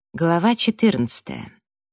Глава 14.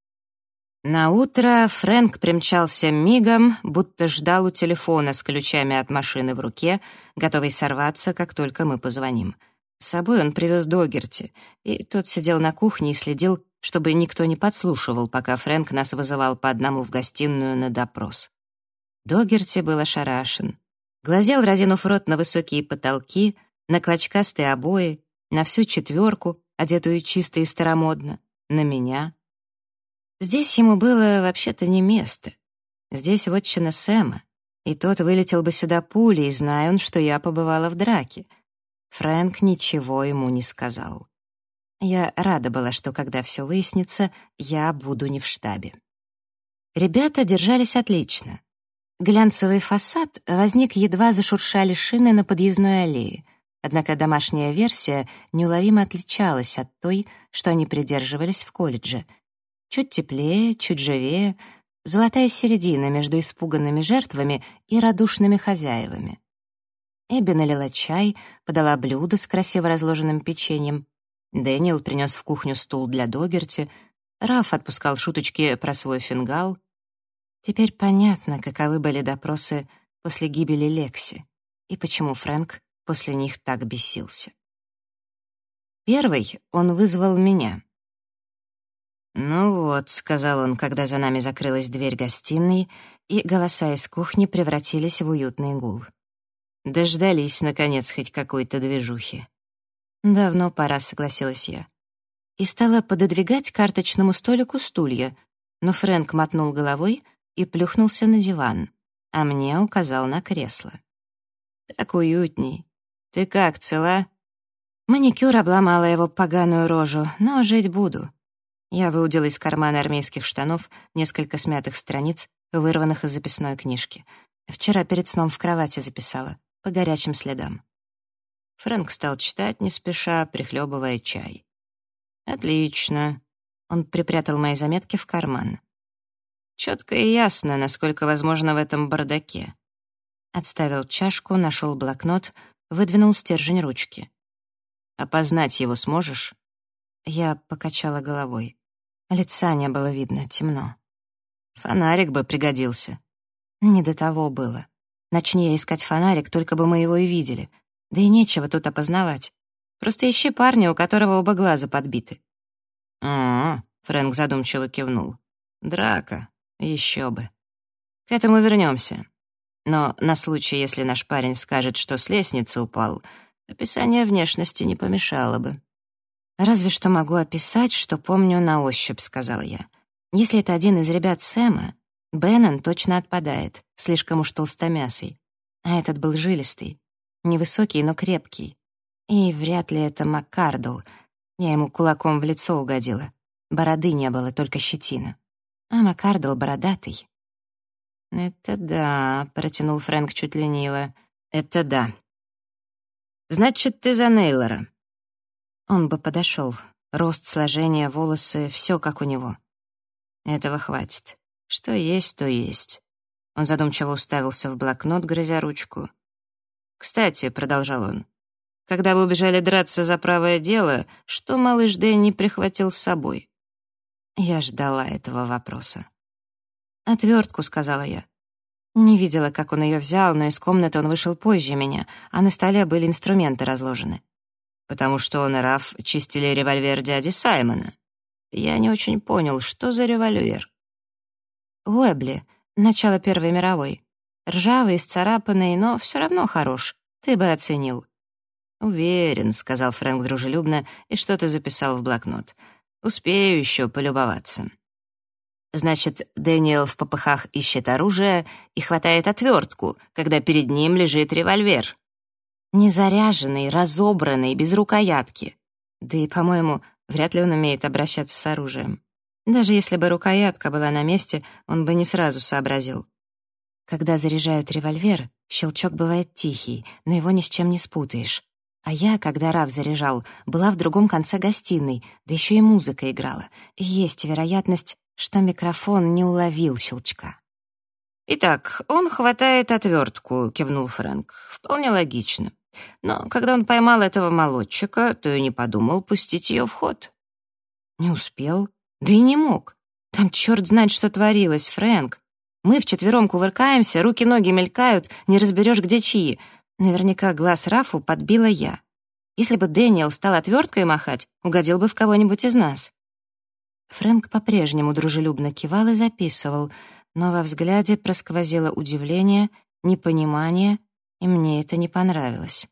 Наутро Фрэнк примчался мигом, будто ждал у телефона с ключами от машины в руке, готовый сорваться, как только мы позвоним. С собой он привез Догерти, и тот сидел на кухне и следил, чтобы никто не подслушивал, пока Фрэнк нас вызывал по одному в гостиную на допрос. Догерти был ошарашен. Глазел, разинув рот, на высокие потолки, на клочкастые обои, на всю четверку, одетую чисто и старомодно, на меня. Здесь ему было вообще-то не место. Здесь вотчина Сэма, и тот вылетел бы сюда пулей, зная он, что я побывала в драке. Фрэнк ничего ему не сказал. Я рада была, что, когда все выяснится, я буду не в штабе. Ребята держались отлично. Глянцевый фасад возник, едва зашуршали шины на подъездной аллее. Однако домашняя версия неуловимо отличалась от той, что они придерживались в колледже. Чуть теплее, чуть живее, золотая середина между испуганными жертвами и радушными хозяевами. Эбби налила чай, подала блюдо с красиво разложенным печеньем. Дэниел принес в кухню стул для Догерти. Раф отпускал шуточки про свой фингал. Теперь понятно, каковы были допросы после гибели Лекси и почему Фрэнк после них так бесился. Первый он вызвал меня. «Ну вот», — сказал он, когда за нами закрылась дверь гостиной, и голоса из кухни превратились в уютный гул. Дождались, наконец, хоть какой-то движухи. «Давно пора», — согласилась я. И стала пододвигать к карточному столику стулья, но Фрэнк мотнул головой и плюхнулся на диван, а мне указал на кресло. «Так уютней. Ты как, цела?» Маникюр обломала его поганую рожу, но жить буду. Я выудила из кармана армейских штанов несколько смятых страниц, вырванных из записной книжки. Вчера перед сном в кровати записала, по горячим следам. Фрэнк стал читать не спеша, прихлебывая чай. «Отлично». Он припрятал мои заметки в карман. «Четко и ясно, насколько возможно в этом бардаке». Отставил чашку, нашел блокнот, выдвинул стержень ручки. «Опознать его сможешь?» Я покачала головой. Лица не было видно, темно. «Фонарик бы пригодился». Не до того было. Начни я искать фонарик, только бы мы его и видели. Да и нечего тут опознавать. Просто ищи парня, у которого оба глаза подбиты. Фрэнк задумчиво кивнул. «Драка. Еще бы. К этому вернемся. Но на случай, если наш парень скажет, что с лестницы упал, описание внешности не помешало бы». «Разве что могу описать, что помню на ощупь», — сказала я. «Если это один из ребят Сэма, Беннон точно отпадает, слишком уж толстомясый. А этот был жилистый, невысокий, но крепкий. И вряд ли это Маккардл. Я ему кулаком в лицо угодила. Бороды не было, только щетина. А Маккардл бородатый». «Это да», — протянул Фрэнк чуть лениво. «Это да. Значит, ты за Нейлора». Он бы подошел. Рост, сложение, волосы — все как у него. Этого хватит. Что есть, то есть. Он задумчиво уставился в блокнот, грызя ручку. «Кстати», — продолжал он, — «когда вы убежали драться за правое дело, что малыш Дэнни прихватил с собой?» Я ждала этого вопроса. «Отвертку», — сказала я. Не видела, как он ее взял, но из комнаты он вышел позже меня, а на столе были инструменты разложены. «Потому что он и Раф чистили револьвер дяди Саймона. Я не очень понял, что за револьвер?» «Уэбли, начало Первой мировой. Ржавый, исцарапанный, но все равно хорош. Ты бы оценил». «Уверен», — сказал Фрэнк дружелюбно и что-то записал в блокнот. «Успею еще полюбоваться». Значит, Дэниел в попыхах ищет оружие и хватает отвертку, когда перед ним лежит револьвер. Незаряженный, разобранный, без рукоятки. Да и, по-моему, вряд ли он умеет обращаться с оружием. Даже если бы рукоятка была на месте, он бы не сразу сообразил. Когда заряжают револьвер, щелчок бывает тихий, но его ни с чем не спутаешь. А я, когда Раф заряжал, была в другом конце гостиной, да еще и музыка играла. И есть вероятность, что микрофон не уловил щелчка. «Итак, он хватает отвертку», — кивнул Фрэнк. «Вполне логично. Но когда он поймал этого молодчика, то и не подумал пустить ее в ход». Не успел, да и не мог. Там черт знает, что творилось, Фрэнк. Мы вчетвером кувыркаемся, руки-ноги мелькают, не разберешь, где чьи. Наверняка глаз Рафу подбила я. Если бы Дэниел стал отверткой махать, угодил бы в кого-нибудь из нас. Фрэнк по-прежнему дружелюбно кивал и записывал, но во взгляде просквозило удивление, непонимание, и мне это не понравилось.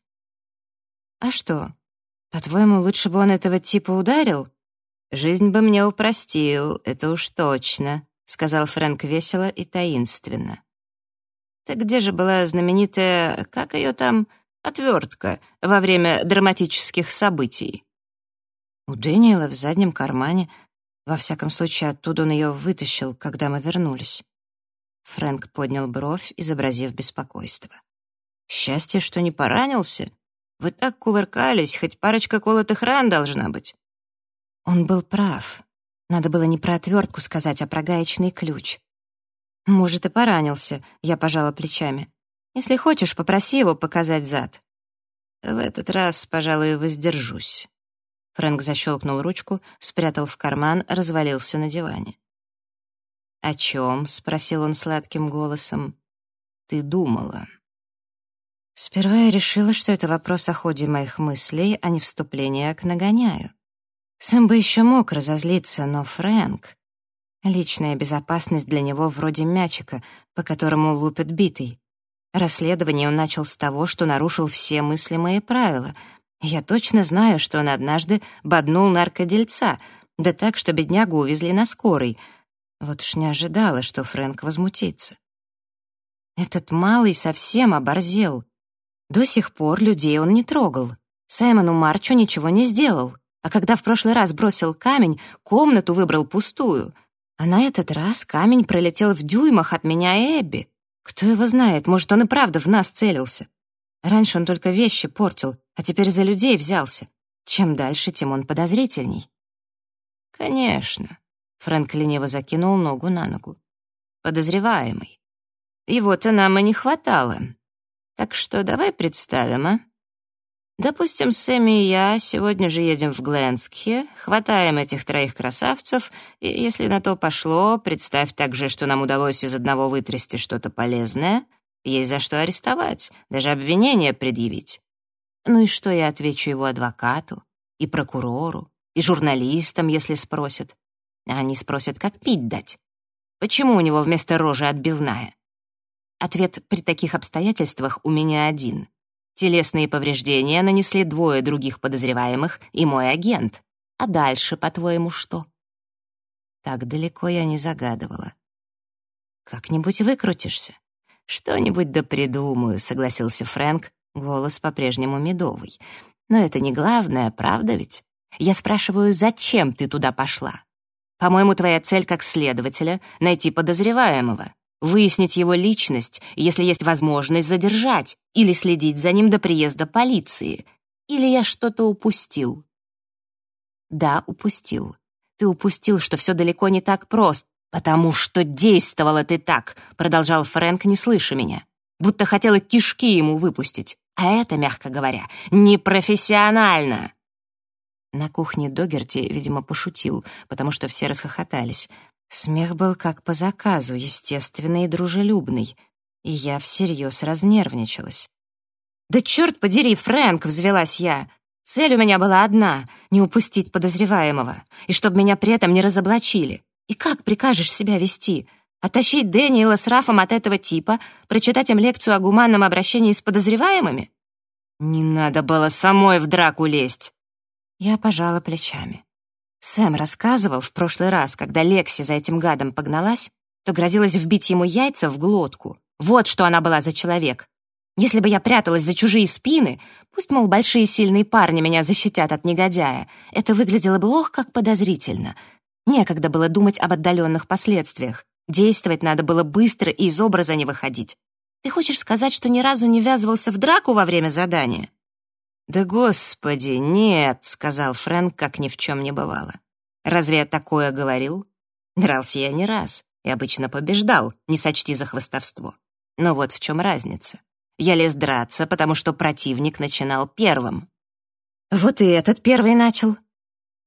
«А что, по-твоему, лучше бы он этого типа ударил?» «Жизнь бы мне упростил, это уж точно», — сказал Фрэнк весело и таинственно. «Так где же была знаменитая, как ее там, отвертка во время драматических событий?» «У Дэниела в заднем кармане. Во всяком случае, оттуда он ее вытащил, когда мы вернулись». Фрэнк поднял бровь, изобразив беспокойство. «Счастье, что не поранился. Вы так кувыркались, хоть парочка колотых ран должна быть». Он был прав. Надо было не про отвертку сказать, а про гаечный ключ. «Может, и поранился», — я пожала плечами. «Если хочешь, попроси его показать зад». «В этот раз, пожалуй, воздержусь». Фрэнк защелкнул ручку, спрятал в карман, развалился на диване. «О чем?» — спросил он сладким голосом. «Ты думала?» Сперва я решила, что это вопрос о ходе моих мыслей, а не вступление к нагоняю. Сэм бы еще мог разозлиться, но Фрэнк... Личная безопасность для него вроде мячика, по которому лупят битый. Расследование он начал с того, что нарушил все мыслимые правила. Я точно знаю, что он однажды боднул наркодельца, да так, что беднягу увезли на скорой. Вот уж не ожидала, что Фрэнк возмутится. Этот малый совсем оборзел. До сих пор людей он не трогал. Саймону Марчу ничего не сделал. А когда в прошлый раз бросил камень, комнату выбрал пустую. А на этот раз камень пролетел в дюймах от меня и Эбби. Кто его знает, может, он и правда в нас целился. Раньше он только вещи портил, а теперь за людей взялся. Чем дальше, тем он подозрительней. «Конечно», — Фрэнк лениво закинул ногу на ногу. «Подозреваемый. Его-то нам и не хватало. Так что давай представим, а? Допустим, Сэмми и я сегодня же едем в Гленскхе, хватаем этих троих красавцев, и, если на то пошло, представь также, что нам удалось из одного вытрясти что-то полезное, есть за что арестовать, даже обвинение предъявить. Ну и что я отвечу его адвокату, и прокурору, и журналистам, если спросят? А они спросят, как пить дать. Почему у него вместо рожи отбивная? Ответ при таких обстоятельствах у меня один. Телесные повреждения нанесли двое других подозреваемых и мой агент. А дальше, по-твоему, что? Так далеко я не загадывала. Как-нибудь выкрутишься. Что-нибудь да придумаю, согласился Фрэнк, голос по-прежнему медовый. Но это не главное, правда ведь? Я спрашиваю, зачем ты туда пошла? По-моему, твоя цель как следователя — найти подозреваемого. Выяснить его личность, если есть возможность задержать, или следить за ним до приезда полиции. Или я что-то упустил? Да, упустил. Ты упустил, что все далеко не так просто, потому что действовала ты так, продолжал Фрэнк, не слыша меня. Будто хотела кишки ему выпустить. А это, мягко говоря, непрофессионально. На кухне Догерти, видимо, пошутил, потому что все расхохотались. Смех был как по заказу, естественный и дружелюбный, и я всерьез разнервничалась. «Да черт подери, Фрэнк!» — взвелась я. «Цель у меня была одна — не упустить подозреваемого, и чтобы меня при этом не разоблачили. И как прикажешь себя вести? Оттащить Дэниела с Рафом от этого типа, прочитать им лекцию о гуманном обращении с подозреваемыми? Не надо было самой в драку лезть!» Я пожала плечами. Сэм рассказывал в прошлый раз, когда Лекси за этим гадом погналась, то грозилась вбить ему яйца в глотку. Вот что она была за человек. Если бы я пряталась за чужие спины, пусть, мол, большие сильные парни меня защитят от негодяя, это выглядело бы ох, как подозрительно. Некогда было думать об отдаленных последствиях. Действовать надо было быстро и из образа не выходить. Ты хочешь сказать, что ни разу не ввязывался в драку во время задания? «Да господи, нет», — сказал Фрэнк, как ни в чем не бывало. «Разве я такое говорил? Дрался я не раз и обычно побеждал, не сочти за хвастовство. Но вот в чем разница. Я лез драться, потому что противник начинал первым». «Вот и этот первый начал».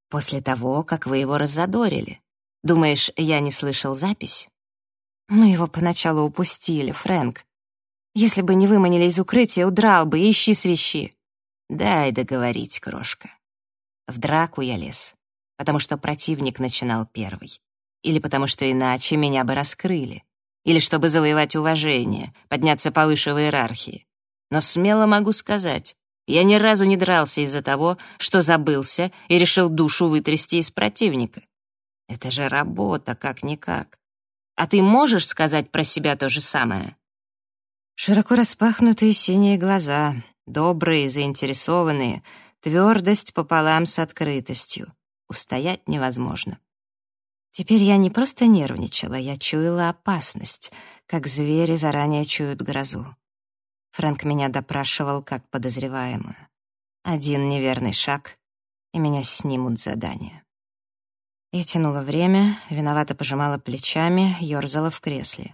После того, как вы его раззадорили. Думаешь, я не слышал запись? Мы его поначалу упустили, Фрэнк. Если бы не выманили из укрытия, удрал бы, ищи свищи. Дай договорить, крошка. В драку я лез, потому что противник начинал первый. Или потому что иначе меня бы раскрыли. Или чтобы завоевать уважение, подняться повыше в иерархии. Но смело могу сказать, я ни разу не дрался из-за того, что забылся и решил душу вытрясти из противника. Это же работа, как-никак. А ты можешь сказать про себя то же самое? Широко распахнутые синие глаза, добрые, заинтересованные, твердость пополам с открытостью. Устоять невозможно. Теперь я не просто нервничала, я чуяла опасность, как звери заранее чуют грозу. Фрэнк меня допрашивал как подозреваемую. Один неверный шаг, и меня снимут с задания. Я тянула время, виновато пожимала плечами, ёрзала в кресле.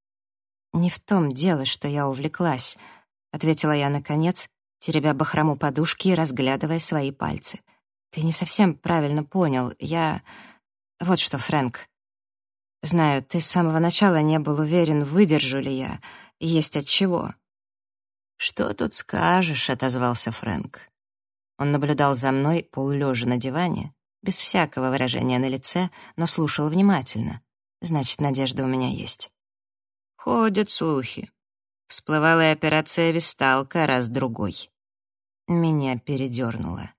«Не в том дело, что я увлеклась», — ответила я наконец, теребя бахрому подушки и разглядывая свои пальцы. «Ты не совсем правильно понял. Вот что, Фрэнк. Знаю, ты с самого начала не был уверен, выдержу ли я, и есть от чего». «Что тут скажешь?» — отозвался Фрэнк. Он наблюдал за мной, полулежа на диване, без всякого выражения на лице, но слушал внимательно. Значит, надежда у меня есть. Ходят слухи. Всплывала и операция «Весталка» раз-другой. Меня передернуло.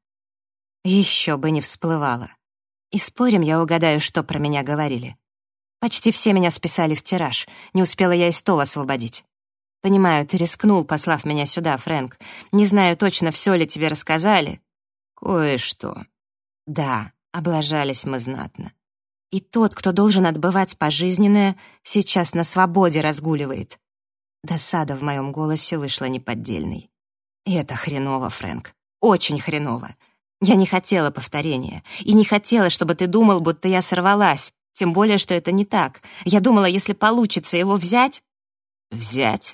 Еще бы не всплывала. И спорим, я угадаю, что про меня говорили. Почти все меня списали в тираж. Не успела я и стол освободить. Понимаю, ты рискнул, послав меня сюда, Фрэнк. Не знаю точно, все ли тебе рассказали. Кое-что. Да, облажались мы знатно. И тот, кто должен отбывать пожизненное, сейчас на свободе разгуливает. Досада в моем голосе вышла неподдельной. И это хреново, Фрэнк. Очень хреново. Я не хотела повторения. И не хотела, чтобы ты думал, будто я сорвалась. Тем более, что это не так. Я думала, если получится его взять... Взять?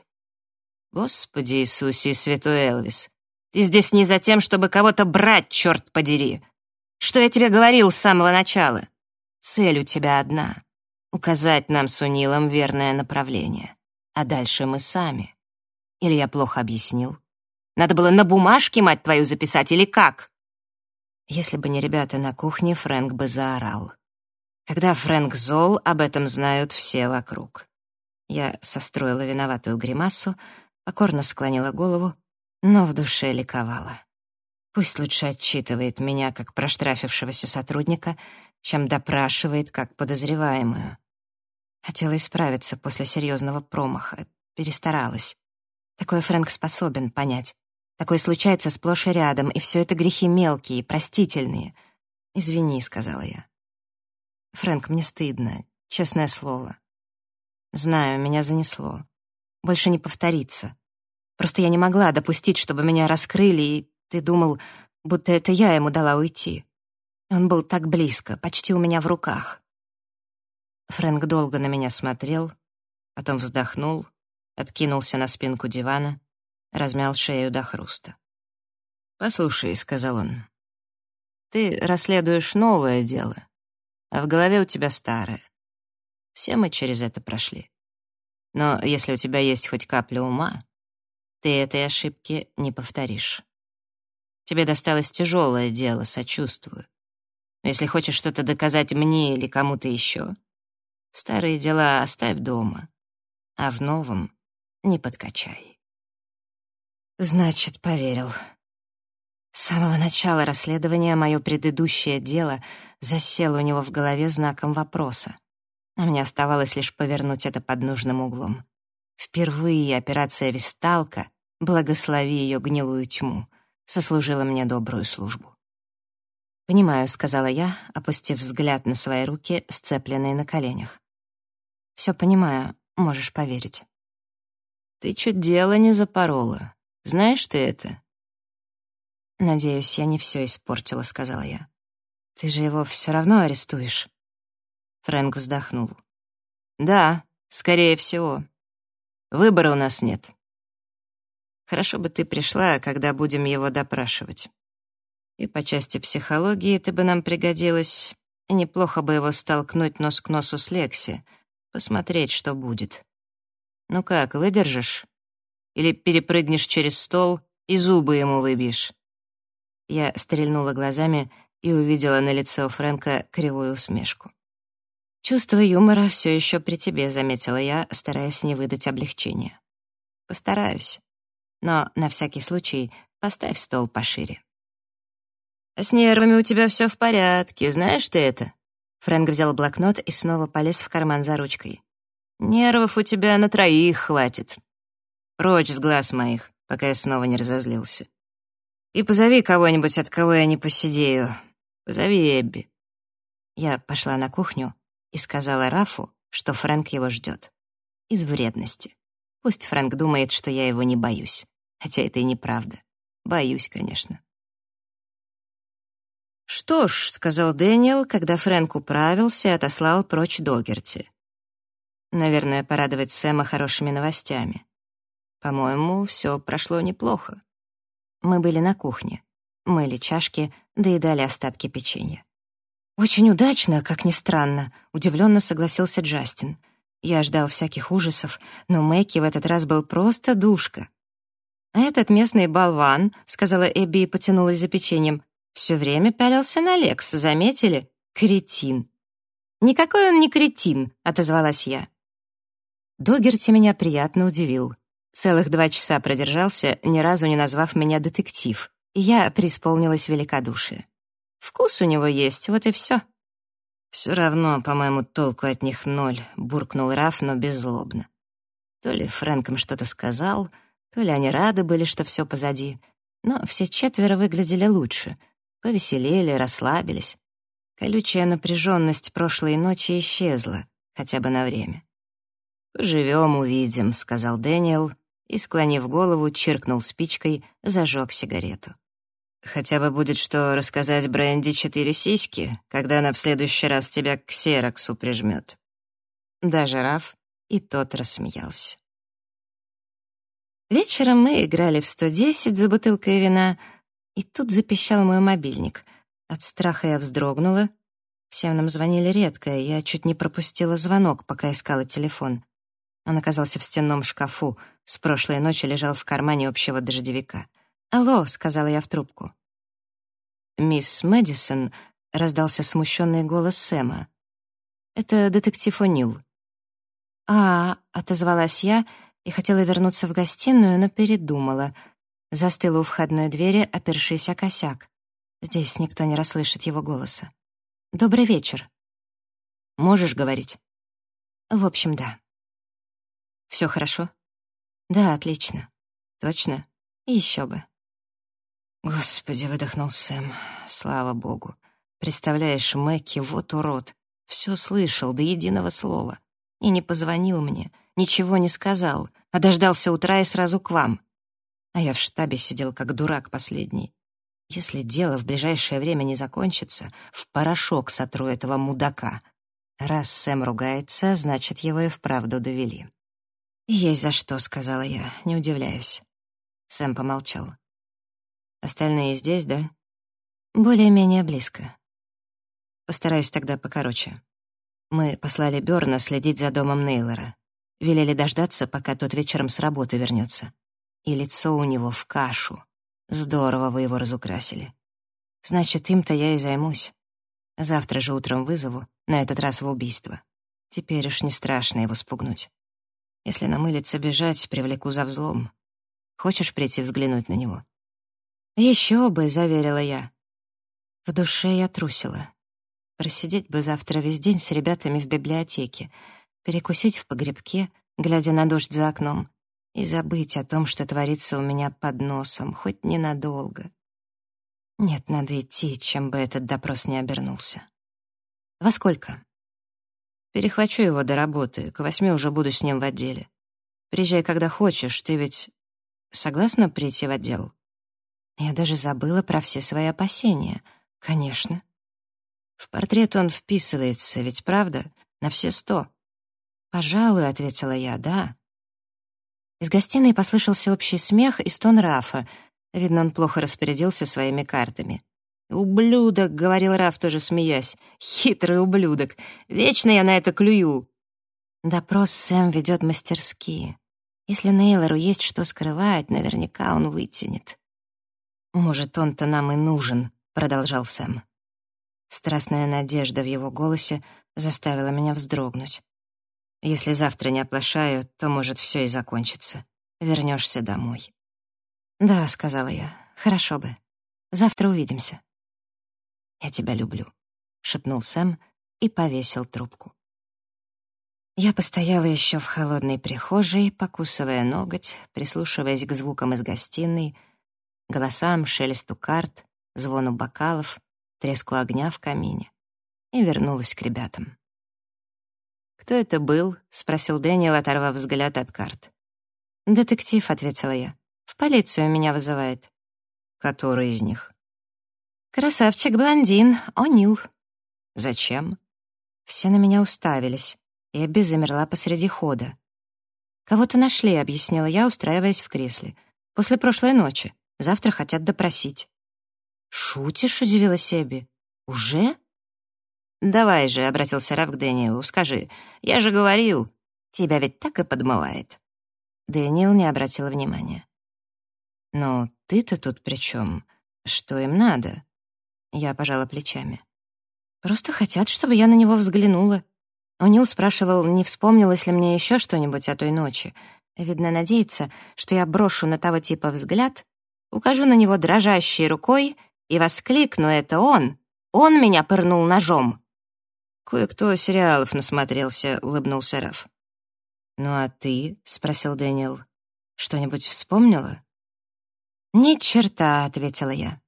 Господи Иисусе и святой Элвис. Ты здесь не за тем, чтобы кого-то брать, черт подери. Что я тебе говорил с самого начала? Цель у тебя одна — указать нам с Унилом верное направление. А дальше мы сами. Или я плохо объяснил? Надо было на бумажке, мать твою, записать, или как? Если бы не ребята на кухне, Фрэнк бы заорал. Когда Фрэнк зол, об этом знают все вокруг. Я состроила виноватую гримасу, покорно склонила голову, но в душе ликовала. Пусть лучше отчитывает меня, как проштрафившегося сотрудника, чем допрашивает, как подозреваемую. Хотела исправиться после серьезного промаха, перестаралась. Такое Фрэнк способен понять. Такое случается сплошь и рядом, и все это грехи мелкие, простительные. «Извини», — сказала я. «Фрэнк, мне стыдно, честное слово. Знаю, меня занесло. Больше не повторится. Просто я не могла допустить, чтобы меня раскрыли, и ты думал, будто это я ему дала уйти. Он был так близко, почти у меня в руках». Фрэнк долго на меня смотрел, потом вздохнул, откинулся на спинку дивана, размял шею до хруста. «Послушай», — сказал он, — «ты расследуешь новое дело, а в голове у тебя старое. Все мы через это прошли. Но если у тебя есть хоть капля ума, ты этой ошибки не повторишь. Тебе досталось тяжелое дело, сочувствую. Но если хочешь что-то доказать мне или кому-то еще, старые дела оставь дома, а в новом не подкачай». Значит, поверил. С самого начала расследования мое предыдущее дело засело у него в голове знаком вопроса, а мне оставалось лишь повернуть это под нужным углом. Впервые операция «Весталка», благослови ее гнилую тьму, сослужила мне добрую службу. «Понимаю», — сказала я, опустив взгляд на свои руки, сцепленные на коленях. «Все понимаю, можешь поверить». «Ты чуть дело не запорола. Знаешь ты это?» «Надеюсь, я не все испортила», — сказала я. «Ты же его все равно арестуешь». Фрэнк вздохнул. «Да, скорее всего. Выбора у нас нет. Хорошо бы ты пришла, когда будем его допрашивать. И по части психологии ты бы нам пригодилась. И неплохо бы его столкнуть нос к носу с Лекси, посмотреть, что будет. Ну как, выдержишь? Или перепрыгнешь через стол и зубы ему выбьешь?» Я стрельнула глазами и увидела на лице у Фрэнка кривую усмешку. «Чувство юмора все еще при тебе», — заметила я, стараясь не выдать облегчения. «Постараюсь. Но на всякий случай поставь стол пошире». «С нервами у тебя все в порядке, знаешь ты это?» Фрэнк взял блокнот и снова полез в карман за ручкой. «Нервов у тебя на 3 хватит. Прочь с глаз моих, пока я снова не разозлился. И позови кого-нибудь, от кого я не посидею. Позови Эбби». Я пошла на кухню и сказала Рафу, что Фрэнк его ждет. Из вредности. Пусть Фрэнк думает, что я его не боюсь. Хотя это и неправда. Боюсь, конечно. «Что ж», — сказал Дэниел, когда Фрэнк управился и отослал прочь Догерти. «Наверное, порадовать Сэма хорошими новостями. По-моему, все прошло неплохо». Мы были на кухне, мыли чашки, доедали остатки печенья. «Очень удачно, как ни странно», — удивленно согласился Джастин. Я ждал всяких ужасов, но Мэкки в этот раз был просто душка. «А этот местный болван», — сказала Эбби и потянулась за печеньем, «все время пялился на Лекс, заметили? Кретин». «Никакой он не кретин», — отозвалась я. Догерти меня приятно удивил. Целых 2 часа продержался, ни разу не назвав меня детектив, и я преисполнилась великодушия. Вкус у него есть, вот и все. «Все равно, по-моему, толку от них 0», — буркнул Раф, но беззлобно. То ли Фрэнк им что-то сказал, то ли они рады были, что все позади, но все 4 выглядели лучше, повеселели, расслабились. Колючая напряженность прошлой ночи исчезла, хотя бы на время. «Поживем, увидим», — сказал Дэниел и, склонив голову, чиркнул спичкой, зажег сигарету. «Хотя бы будет что рассказать Бренди 4 сиськи, когда она в следующий раз тебя к ксероксу прижмет». Даже Раф и тот рассмеялся. Вечером мы играли в 110 за бутылкой вина, и тут запищал мой мобильник. От страха я вздрогнула. Всем нам звонили редко, и я чуть не пропустила звонок, пока искала телефон. Он оказался в стенном шкафу, с прошлой ночи лежал в кармане общего дождевика. «Алло», — сказала я в трубку. «Мисс Мэдисон», — раздался смущенный голос Сэма. «Это детектив О'Нил». Отозвалась я и хотела вернуться в гостиную, но передумала. Застыла у входной двери, опершись о косяк. Здесь никто не расслышит его голоса. «Добрый вечер». «Можешь говорить?» «В общем, да». «Все хорошо?» «Да, отлично». «Точно? Еще бы». «Господи», — выдохнул Сэм, — «слава богу. Представляешь, Мэкки, вот урод, все слышал до единого слова. И не позвонил мне, ничего не сказал, а дождался утра и сразу к вам. А я в штабе сидел как дурак последний. Если дело в ближайшее время не закончится, в порошок сотру этого мудака. Раз Сэм ругается, значит, его и вправду довели». «Есть за что», — сказала я, — «не удивляюсь». Сэм помолчал. «Остальные здесь, да?» «Более-менее близко». «Постараюсь тогда покороче. Мы послали Бёрна следить за домом Нейлора. Велели дождаться, пока тот вечером с работы вернется. И лицо у него в кашу. Здорово вы его разукрасили. Значит, им-то я и займусь. Завтра же утром вызову, на этот раз в убийство. Теперь уж не страшно его спугнуть. Если намылится бежать, привлеку за взлом. Хочешь прийти взглянуть на него?» «Еще бы», — заверила я. В душе я трусила. Просидеть бы завтра весь день с ребятами в библиотеке, перекусить в погребке, глядя на дождь за окном, и забыть о том, что творится у меня под носом, хоть ненадолго. Нет, надо идти, чем бы этот допрос не обернулся. «Во сколько?» «Перехвачу его до работы, к 8 уже буду с ним в отделе. Приезжай, когда хочешь, ты ведь согласна прийти в отдел?» Я даже забыла про все свои опасения. «Конечно». «В портрет он вписывается, ведь правда? На все 100». «Пожалуй», — ответила я, — «да». Из гостиной послышался общий смех и стон Рафа. Видно, он плохо распорядился своими картами. «Ублюдок», — говорил Раф, тоже смеясь. «Хитрый ублюдок. Вечно я на это клюю». Допрос Сэм ведет мастерски. Если Нейлору есть что скрывать, наверняка он вытянет. «Может, он-то нам и нужен», — продолжал Сэм. Страстная надежда в его голосе заставила меня вздрогнуть. «Если завтра не оплошаю, то, может, все и закончится. Вернешься домой». «Да», — сказала я, — «хорошо бы. Завтра увидимся». «Я тебя люблю», — шепнул Сэм и повесил трубку. Я постояла еще в холодной прихожей, покусывая ноготь, прислушиваясь к звукам из гостиной, голосам, шелесту карт, звону бокалов, треску огня в камине, и вернулась к ребятам. «Кто это был?» — спросил Дэниел, оторвав взгляд от карт. «Детектив», — ответила я. «В полицию меня вызывает». «Который из них?» «Красавчик-блондин, О'Нил». «Зачем?» Все на меня уставились. Эбби замерла посреди хода. «Кого-то нашли», — объяснила я, устраиваясь в кресле. «После прошлой ночи. Завтра хотят допросить». «Шутишь?» — удивилась Эбби. «Уже?» «Давай же», — обратился Раф к Дэниелу, — «скажи, я же говорил, тебя ведь так и подмывает». Дэниел не обратил внимания. «Но ты-то тут при чем? Что им надо?» Я пожала плечами. «Просто хотят, чтобы я на него взглянула». О'Нил спрашивал, не вспомнилось ли мне еще что-нибудь о той ночи. Видно, надеется, что я брошу на того типа взгляд, укажу на него дрожащей рукой и воскликну: «Это он! Он меня пырнул ножом!» «Кое-кто сериалов насмотрелся», — улыбнулся Раф. «Ну а ты?» — спросил Дэниел. «Что-нибудь вспомнила?» «Ни черта», — ответила я.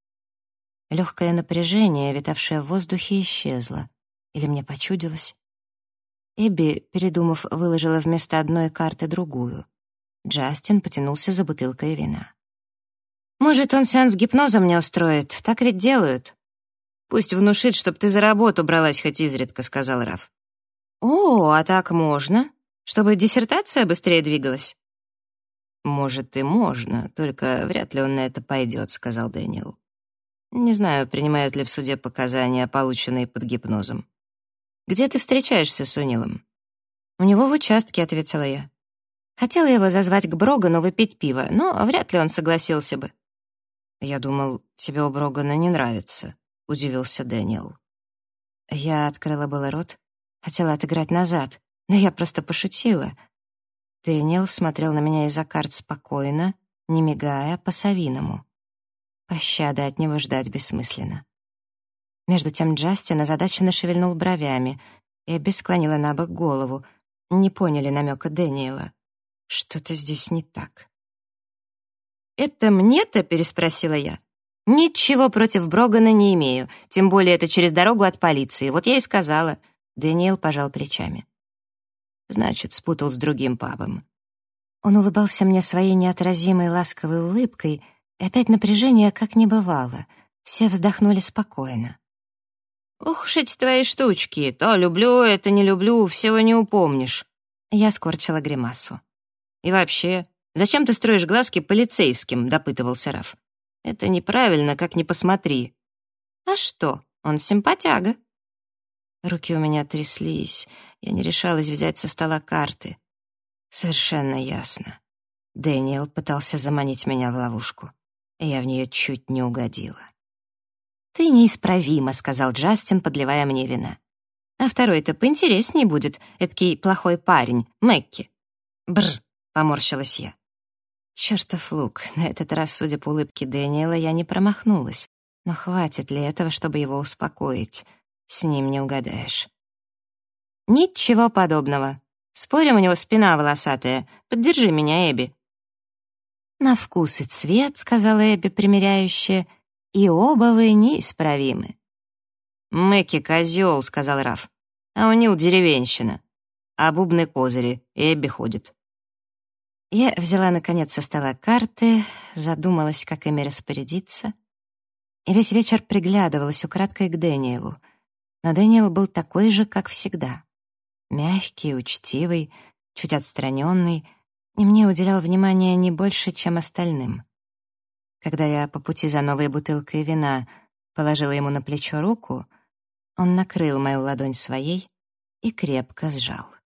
Легкое напряжение, витавшее в воздухе, исчезло. Или мне почудилось? Эбби, передумав, выложила вместо одной карты другую. Джастин потянулся за бутылкой вина. «Может, он сеанс гипноза мне устроит? Так ведь делают». «Пусть внушит, чтоб ты за работу бралась хоть изредка», — сказал Раф. «О, а так можно? Чтобы диссертация быстрее двигалась?» «Может, и можно, только вряд ли он на это пойдет», — сказал Дэниел. «Не знаю, принимают ли в суде показания, полученные под гипнозом. Где ты встречаешься с О'Нилом?» «У него в участке», — ответила я. Хотела его зазвать к Брогану выпить пиво, но вряд ли он согласился бы. «Я думал, тебе у Брогана не нравится», — удивился Дэниел. Я открыла было рот, хотела отыграть назад, но я просто пошутила. Дэниел смотрел на меня из-за карт спокойно, не мигая, по-совиному. Пощады от него ждать бессмысленно. Между тем Джастин озадаченно шевельнул бровями, и Эбби склонила на бок голову. Не поняли намека Дэниела. Что-то здесь не так. «Это мне-то?» — переспросила я. «Ничего против Брогана не имею, тем более это через дорогу от полиции. Вот я и сказала». Дэниел пожал плечами. «Значит, спутал с другим пабом». Он улыбался мне своей неотразимой ласковой улыбкой, и опять напряжение как не бывало. Все вздохнули спокойно. «Ух уж эти твои штучки, то люблю, это не люблю, всего не упомнишь». Я скорчила гримасу. «И вообще, зачем ты строишь глазки полицейским?» — допытывался Раф. «Это неправильно, как ни посмотри». «А что, он симпатяга». Руки у меня тряслись, я не решалась взять со стола карты. Совершенно ясно. Дэниел пытался заманить меня в ловушку, и я в нее чуть не угодила. «Ты неисправима», — сказал Джастин, подливая мне вина. «А второй-то поинтереснее будет, эдакий плохой парень, Мэкки». «Бррр», — поморщилась я. Чёртов лук, на этот раз, судя по улыбке Дэниела, я не промахнулась. Но хватит ли этого, чтобы его успокоить? С ним не угадаешь. «Ничего подобного. Спорим, у него спина волосатая. Поддержи меня, Эбби». «На вкус и цвет», — сказала Эбби примиряющая, — «и оба вы неисправимы». «Мэкки козёл», — сказал Раф, — «а О'Нил деревенщина. А бубны козыри, Эбби ходит». Я взяла, наконец, со стола карты, задумалась, как ими распорядиться, и весь вечер приглядывалась украдкой к Дэниелу. Но Дэниел был такой же, как всегда. Мягкий, учтивый, чуть отстраненный, и мне уделял внимания не больше, чем остальным. Когда я по пути за новой бутылкой вина положила ему на плечо руку, он накрыл мою ладонь своей и крепко сжал.